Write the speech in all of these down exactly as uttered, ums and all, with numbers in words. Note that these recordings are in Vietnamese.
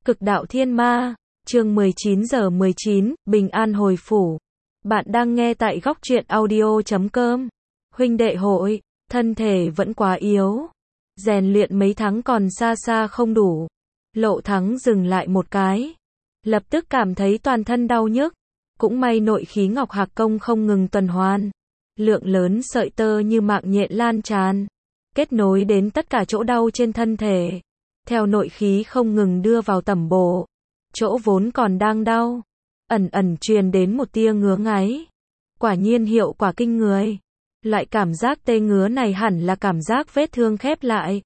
Cực đạo thiên ma, chương mười chín giờ mười chín, bình an hồi phủ. Bạn đang nghe tại góc truyện audio chấm com. Huynh đệ hội, thân thể vẫn quá yếu. Rèn luyện mấy tháng còn xa xa không đủ. Lộ Thắng dừng lại một cái. Lập tức cảm thấy toàn thân đau nhức. Cũng may nội khí Ngọc Hạc Công không ngừng tuần hoàn. Lượng lớn sợi tơ như mạng nhện lan tràn. Kết nối đến tất cả chỗ đau trên thân thể. Theo nội khí không ngừng đưa vào tẩm bổ. Chỗ vốn còn đang đau. Ẩn ẩn truyền đến một tia ngứa ngáy. Quả nhiên hiệu quả kinh người. Loại cảm giác tê ngứa này hẳn là cảm giác vết thương khép lại.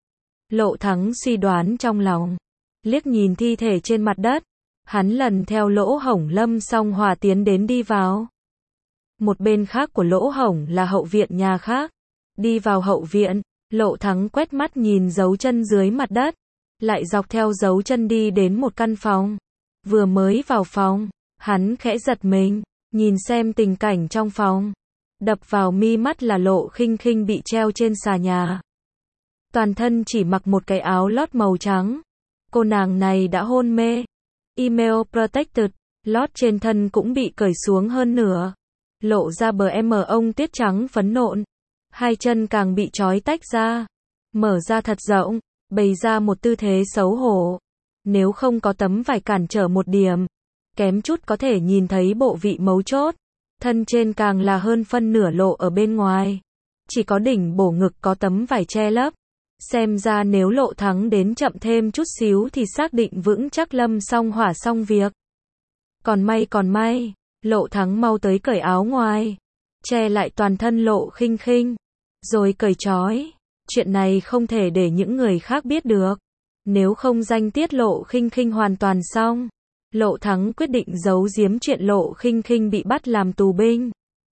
Lộ Thắng suy đoán trong lòng. Liếc nhìn thi thể trên mặt đất. Hắn lần theo lỗ hổng Lâm Song Hòa tiến đến đi vào. Một bên khác của lỗ hổng là hậu viện nhà khác. Đi vào hậu viện, Lộ Thắng quét mắt nhìn dấu chân dưới mặt đất. Lại dọc theo dấu chân đi đến một căn phòng. Vừa mới vào phòng, hắn khẽ giật mình, nhìn xem tình cảnh trong phòng. Đập vào mi mắt là Lộ Khinh Khinh bị treo trên xà nhà. Toàn thân chỉ mặc một cái áo lót màu trắng. Cô nàng này đã hôn mê. Email protected, lót trên thân cũng bị cởi xuống hơn nửa. Lộ ra bờ em ông tuyết trắng phấn nộn. Hai chân càng bị trói tách ra. Mở ra thật rộng, bày ra một tư thế xấu hổ. Nếu không có tấm vải cản trở một điểm, kém chút có thể nhìn thấy bộ vị mấu chốt. Thân trên càng là hơn phân nửa lộ ở bên ngoài. Chỉ có đỉnh bổ ngực có tấm vải che lấp. Xem ra nếu Lộ Thắng đến chậm thêm chút xíu thì xác định vững chắc Lâm Song Hỏa xong việc. Còn may còn may, Lộ Thắng mau tới cởi áo ngoài, che lại toàn thân Lộ Khinh Khinh, rồi cởi trói. Chuyện này không thể để những người khác biết được. Nếu không danh tiết Lộ Khinh Khinh hoàn toàn xong. Lộ Thắng quyết định giấu giếm chuyện Lộ Khinh Khinh bị bắt làm tù binh.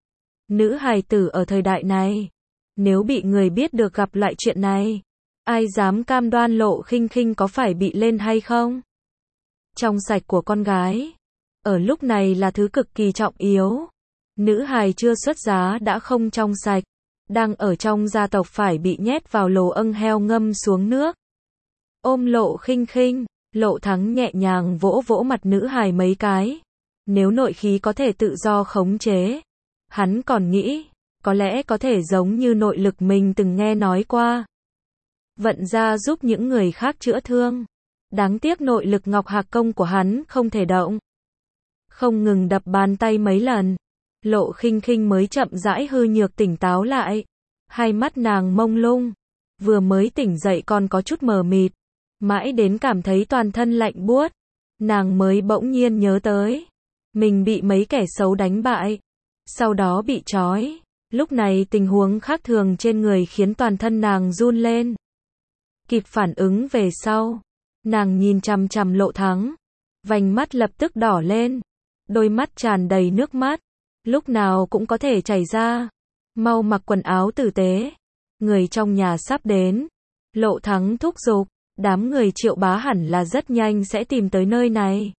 Nữ hài tử ở thời đại này, nếu bị người biết được gặp lại chuyện này, ai dám cam đoan Lộ Khinh Khinh có phải bị lên hay không? Trong sạch của con gái, ở lúc này là thứ cực kỳ trọng yếu. Nữ hài chưa xuất giá đã không trong sạch, đang ở trong gia tộc phải bị nhét vào lồ âng heo ngâm xuống nước. Ôm Lộ Khinh Khinh, Lộ Thắng nhẹ nhàng vỗ vỗ mặt nữ hài mấy cái. Nếu nội khí có thể tự do khống chế, hắn còn nghĩ, có lẽ có thể giống như nội lực mình từng nghe nói qua. Vận ra giúp những người khác chữa thương. Đáng tiếc nội lực Ngọc Hạc Công của hắn không thể động. Không ngừng đập bàn tay mấy lần, Lộ Khinh Khinh mới chậm rãi hư nhược tỉnh táo lại. Hai mắt nàng mông lung, vừa mới tỉnh dậy còn có chút mờ mịt, mãi đến cảm thấy toàn thân lạnh buốt, nàng mới bỗng nhiên nhớ tới, mình bị mấy kẻ xấu đánh bại, sau đó bị trói. Lúc này tình huống khác thường trên người khiến toàn thân nàng run lên. Kịp phản ứng về sau, nàng nhìn chằm chằm Lộ Thắng, vành mắt lập tức đỏ lên, đôi mắt tràn đầy nước mắt, lúc nào cũng có thể chảy ra. Mau mặc quần áo tử tế, người trong nhà sắp đến. Lộ Thắng thúc giục, đám người Triệu Bá hẳn là rất nhanh sẽ tìm tới nơi này.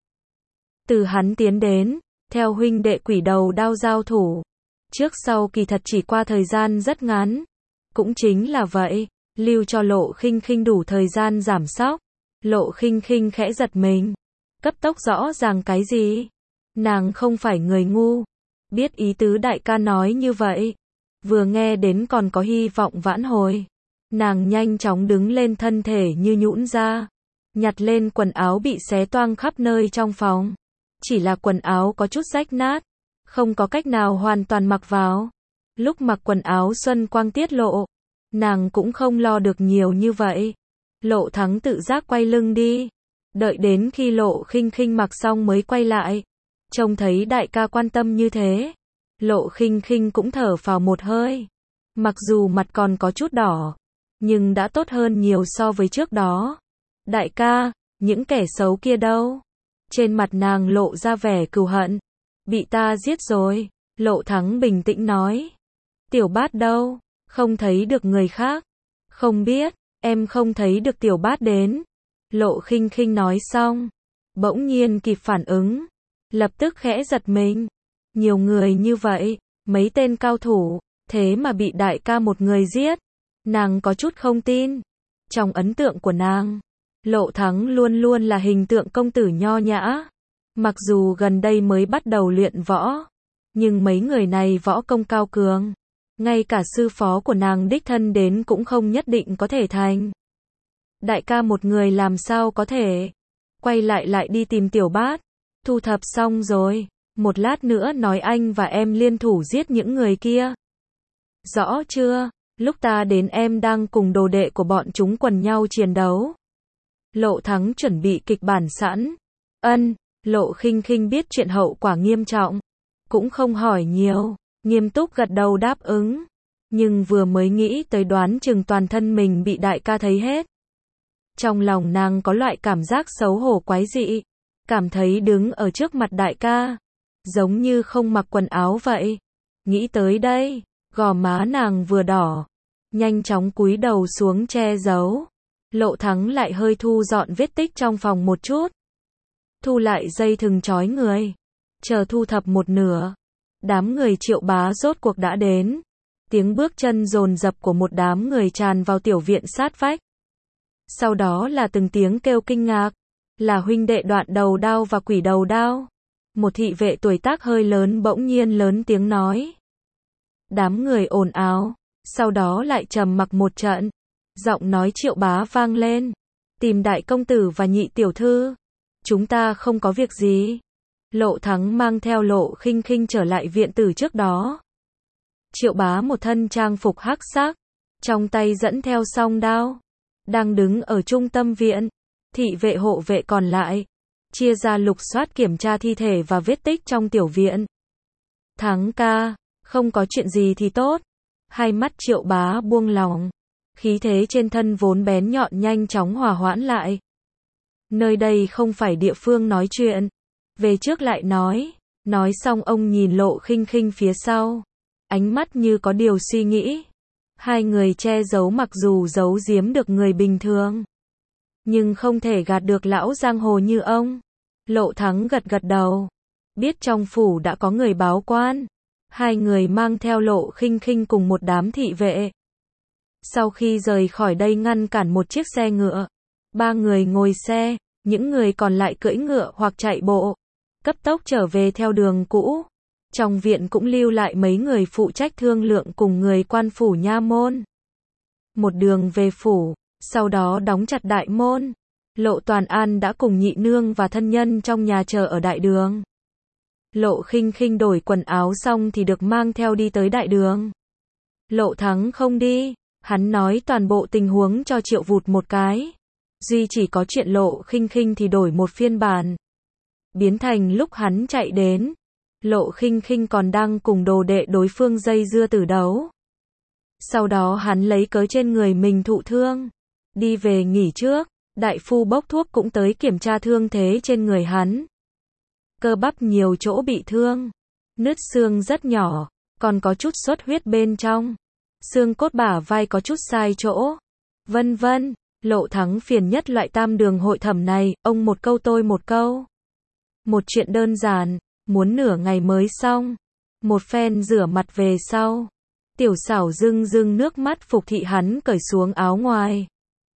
Từ hắn tiến đến, theo huynh đệ Quỷ Đầu Đao giao thủ, trước sau kỳ thật chỉ qua thời gian rất ngắn. Cũng chính là vậy, lưu cho Lộ Khinh Khinh đủ thời gian giảm sóc. Lộ Khinh Khinh khẽ giật mình, cấp tốc rõ ràng cái gì? Nàng không phải người ngu, biết ý tứ đại ca nói như vậy, vừa nghe đến còn có hy vọng vãn hồi. Nàng nhanh chóng đứng lên, thân thể như nhũn ra, nhặt lên quần áo bị xé toang khắp nơi trong phòng. Chỉ là quần áo có chút rách nát, không có cách nào hoàn toàn mặc vào. Lúc mặc quần áo xuân quang tiết lộ, nàng cũng không lo được nhiều như vậy. Lộ Thắng tự giác quay lưng đi, đợi đến khi Lộ Khinh Khinh mặc xong mới quay lại. Trông thấy đại ca quan tâm như thế, Lộ Khinh Khinh cũng thở phào một hơi. Mặc dù mặt còn có chút đỏ, nhưng đã tốt hơn nhiều so với trước đó. Đại ca, những kẻ xấu kia đâu? Trên mặt nàng lộ ra vẻ cừu hận. Bị ta giết rồi, Lộ Thắng bình tĩnh nói. Tiểu Bát đâu? Không thấy được người khác. Không biết, em không thấy được Tiểu Bát đến. Lộ Khinh Khinh nói xong, bỗng nhiên kịp phản ứng, lập tức khẽ giật mình. Nhiều người như vậy, mấy tên cao thủ, thế mà bị đại ca một người giết. Nàng có chút không tin. Trong ấn tượng của nàng, Lộ Thắng luôn luôn là hình tượng công tử nho nhã. Mặc dù gần đây mới bắt đầu luyện võ, nhưng mấy người này võ công cao cường. Ngay cả sư phó của nàng đích thân đến cũng không nhất định có thể thành. Đại ca một người làm sao có thể. Quay lại lại đi tìm Tiểu Bát. Thu thập xong rồi. Một lát nữa nói anh và em liên thủ giết những người kia. Rõ chưa? Lúc ta đến em đang cùng đồ đệ của bọn chúng quần nhau chiến đấu. Lộ Thắng chuẩn bị kịch bản sẵn. Ân, Lộ Khinh Khinh biết chuyện hậu quả nghiêm trọng. Cũng không hỏi nhiều. Nghiêm túc gật đầu đáp ứng. Nhưng vừa mới nghĩ tới đoán chừng toàn thân mình bị đại ca thấy hết. Trong lòng nàng có loại cảm giác xấu hổ quái dị. Cảm thấy đứng ở trước mặt đại ca. Giống như không mặc quần áo vậy. Nghĩ tới đây, gò má nàng vừa đỏ. Nhanh chóng cúi đầu xuống che giấu. Lộ Thắng lại hơi thu dọn vết tích trong phòng một chút. Thu lại dây thừng trói người. Chờ thu thập một nửa. Đám người Triệu Bá rốt cuộc đã đến. Tiếng bước chân dồn dập của một đám người tràn vào tiểu viện sát vách. Sau đó là từng tiếng kêu kinh ngạc. Là huynh đệ Đoạn Đầu Đao và Quỷ Đầu Đao. Một thị vệ tuổi tác hơi lớn bỗng nhiên lớn tiếng nói. Đám người ồn ào. Sau đó lại trầm mặc một trận. Giọng nói Triệu Bá vang lên. Tìm đại công tử và nhị tiểu thư. Chúng ta không có việc gì. Lộ Thắng mang theo Lộ Khinh Khinh trở lại viện tử trước đó. Triệu Bá một thân trang phục hắc sắc. Trong tay dẫn theo song đao. Đang đứng ở trung tâm viện. Thị vệ hộ vệ còn lại. Chia ra lục soát kiểm tra thi thể và vết tích trong tiểu viện. Thắng ca, không có chuyện gì thì tốt. Hai mắt Triệu Bá buông lỏng. Khí thế trên thân vốn bén nhọn nhanh chóng hòa hoãn lại. Nơi đây không phải địa phương nói chuyện. Về trước lại nói. Nói xong ông nhìn Lộ Khinh Khinh phía sau. Ánh mắt như có điều suy nghĩ. Hai người che giấu mặc dù giấu giếm được người bình thường. Nhưng không thể gạt được lão giang hồ như ông. Lộ Thắng gật gật đầu. Biết trong phủ đã có người báo quan. Hai người mang theo Lộ Khinh Khinh cùng một đám thị vệ. Sau khi rời khỏi đây ngăn cản một chiếc xe ngựa. Ba người ngồi xe, những người còn lại cưỡi ngựa hoặc chạy bộ. Cấp tốc trở về theo đường cũ. Trong viện cũng lưu lại mấy người phụ trách thương lượng cùng người quan phủ nha môn. Một đường về phủ, sau đó đóng chặt đại môn. Lộ Toàn An đã cùng nhị nương và thân nhân trong nhà chờ ở đại đường. Lộ Khinh Khinh đổi quần áo xong thì được mang theo đi tới đại đường. Lộ Thắng không đi, hắn nói toàn bộ tình huống cho Triệu Vụt một cái. Duy chỉ có chuyện Lộ Khinh Khinh thì đổi một phiên bản. Biến thành lúc hắn chạy đến. Lộ Khinh Khinh còn đang cùng đồ đệ đối phương dây dưa tử đấu. Sau đó hắn lấy cớ trên người mình thụ thương. Đi về nghỉ trước, đại phu bốc thuốc cũng tới kiểm tra thương thế trên người hắn. Cơ bắp nhiều chỗ bị thương. Nứt xương rất nhỏ, còn có chút xuất huyết bên trong. Xương cốt bả vai có chút sai chỗ. Vân vân, Lộ Thắng phiền nhất loại tam đường hội thẩm này, ông một câu tôi một câu. Một chuyện đơn giản, muốn nửa ngày mới xong. Một phen rửa mặt về sau. Tiểu Xảo rưng rưng nước mắt phục thị hắn cởi xuống áo ngoài.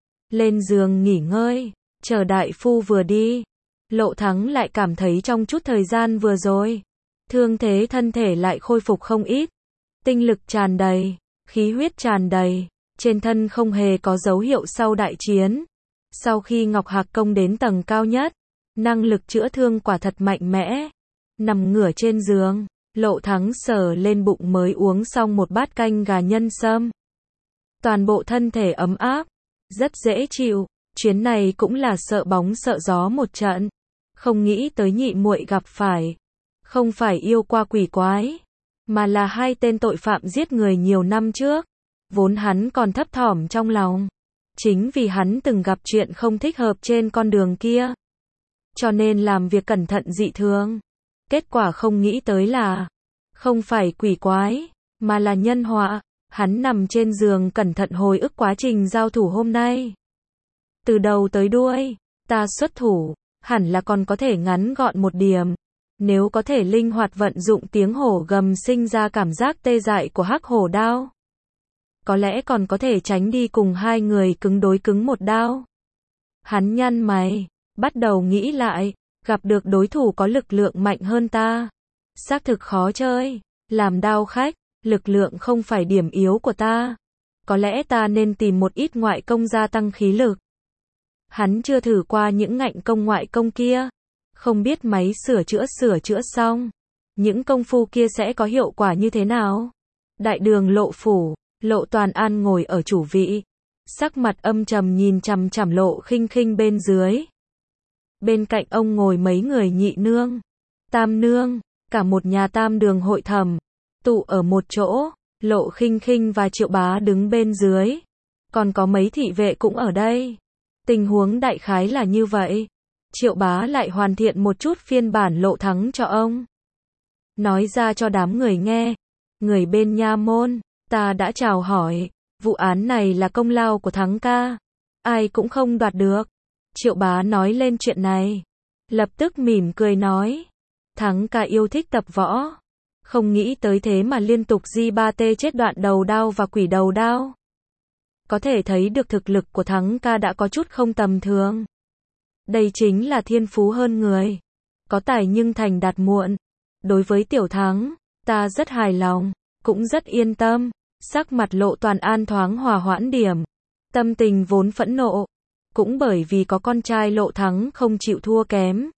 Lên giường nghỉ ngơi, chờ đại phu vừa đi. Lộ Thắng lại cảm thấy trong chút thời gian vừa rồi, thương thế thân thể lại khôi phục không ít. Tinh lực tràn đầy, khí huyết tràn đầy, trên thân không hề có dấu hiệu sau đại chiến. Sau khi Ngọc Hạc công đến tầng cao nhất, năng lực chữa thương quả thật mạnh mẽ. Nằm ngửa trên giường, Lộ Thắng sờ lên bụng mới uống xong một bát canh gà nhân sâm. Toàn bộ thân thể ấm áp, rất dễ chịu. Chuyến này cũng là sợ bóng sợ gió một trận. Không nghĩ tới nhị muội gặp phải. Không phải yêu qua quỷ quái, mà là hai tên tội phạm giết người nhiều năm trước. Vốn hắn còn thấp thỏm trong lòng. Chính vì hắn từng gặp chuyện không thích hợp trên con đường kia. Cho nên làm việc cẩn thận dị thường. Kết quả không nghĩ tới là không phải quỷ quái, mà là nhân họa. Hắn nằm trên giường cẩn thận hồi ức quá trình giao thủ hôm nay. Từ đầu tới đuôi, ta xuất thủ, hẳn là còn có thể ngắn gọn một điểm. Nếu có thể linh hoạt vận dụng tiếng hổ gầm sinh ra cảm giác tê dại của hắc hổ đao. Có lẽ còn có thể tránh đi cùng hai người cứng đối cứng một đao. Hắn nhăn mày, bắt đầu nghĩ lại, gặp được đối thủ có lực lượng mạnh hơn ta. Xác thực khó chơi, làm đao khách, lực lượng không phải điểm yếu của ta. Có lẽ ta nên tìm một ít ngoại công gia tăng khí lực. Hắn chưa thử qua những ngạnh công ngoại công kia. Không biết máy sửa chữa sửa chữa xong. Những công phu kia sẽ có hiệu quả như thế nào? Đại đường Lộ phủ, Lộ Toàn An ngồi ở chủ vị. Sắc mặt âm trầm nhìn chằm chằm Lộ Khinh Khinh bên dưới. Bên cạnh ông ngồi mấy người nhị nương, tam nương, cả một nhà tam đường hội thẩm, tụ ở một chỗ. Lộ Khinh Khinh và Triệu Bá đứng bên dưới. Còn có mấy thị vệ cũng ở đây. Tình huống đại khái là như vậy. Triệu Bá lại hoàn thiện một chút phiên bản Lộ Thắng cho ông. Nói ra cho đám người nghe. Người bên nha môn, ta đã chào hỏi. Vụ án này là công lao của Thắng ca. Ai cũng không đoạt được. Triệu Bá nói lên chuyện này. Lập tức mỉm cười nói. Thắng ca yêu thích tập võ. Không nghĩ tới thế mà liên tục di ba tê chết đoạn đầu đao và quỷ đầu đao. Có thể thấy được thực lực của Thắng ca đã có chút không tầm thường. Đây chính là thiên phú hơn người. Có tài nhưng thành đạt muộn. Đối với Tiểu Thắng, ta rất hài lòng, cũng rất yên tâm. Sắc mặt Lộ Toàn An thoáng hòa hoãn điểm. Tâm tình vốn phẫn nộ. Cũng bởi vì có con trai Lộ Thắng không chịu thua kém.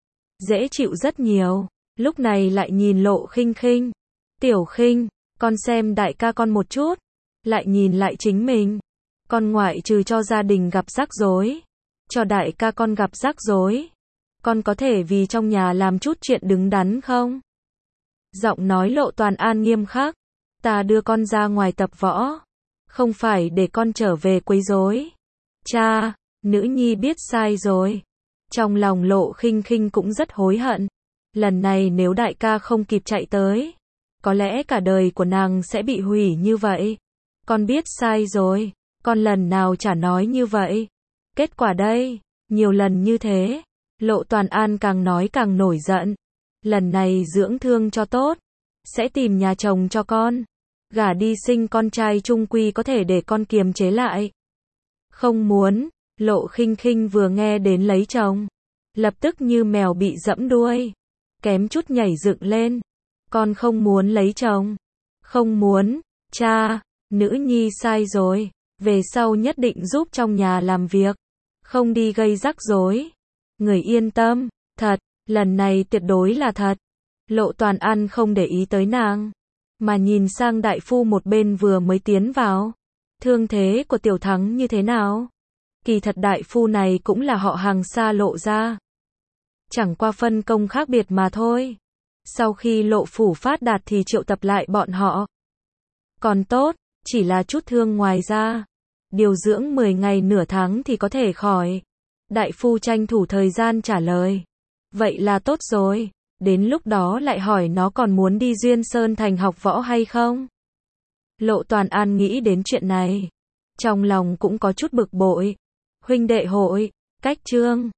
Dễ chịu rất nhiều. Lúc này lại nhìn Lộ Khinh Khinh. Tiểu Khinh, con xem đại ca con một chút. Lại nhìn lại chính mình. Con ngoại trừ cho gia đình gặp rắc rối. Cho đại ca con gặp rắc rối. Con có thể vì trong nhà làm chút chuyện đứng đắn không? Giọng nói Lộ Toàn An nghiêm khắc. Ta đưa con ra ngoài tập võ. Không phải để con trở về quấy rối. Cha, nữ nhi biết sai rồi. Trong lòng Lộ Khinh Khinh cũng rất hối hận. Lần này nếu đại ca không kịp chạy tới, có lẽ cả đời của nàng sẽ bị hủy như vậy. Con biết sai rồi, con lần nào chả nói như vậy. Kết quả đây, nhiều lần như thế, Lộ Toàn An càng nói càng nổi giận. Lần này dưỡng thương cho tốt, sẽ tìm nhà chồng cho con. Gả đi sinh con trai chung quy có thể để con kiềm chế lại. Không muốn, Lộ Khinh Khinh vừa nghe đến lấy chồng, lập tức như mèo bị giẫm đuôi. Kém chút nhảy dựng lên. Con không muốn lấy chồng. Không muốn. Cha, nữ nhi sai rồi. Về sau nhất định giúp trong nhà làm việc. Không đi gây rắc rối. Người yên tâm. Thật, lần này tuyệt đối là thật. Lộ Toàn An không để ý tới nàng. Mà nhìn sang đại phu một bên vừa mới tiến vào. Thương thế của Tiểu Thắng như thế nào? Kỳ thật đại phu này cũng là họ hàng xa Lộ ra. Chẳng qua phân công khác biệt mà thôi. Sau khi Lộ phủ phát đạt thì triệu tập lại bọn họ. Còn tốt, chỉ là chút thương ngoài ra. Điều dưỡng mười ngày nửa tháng thì có thể khỏi. Đại phu tranh thủ thời gian trả lời. Vậy là tốt rồi. Đến lúc đó lại hỏi nó còn muốn đi Duyên Sơn Thành học võ hay không? Lộ Toàn An nghĩ đến chuyện này. Trong lòng cũng có chút bực bội. Huynh đệ hội, cách chương.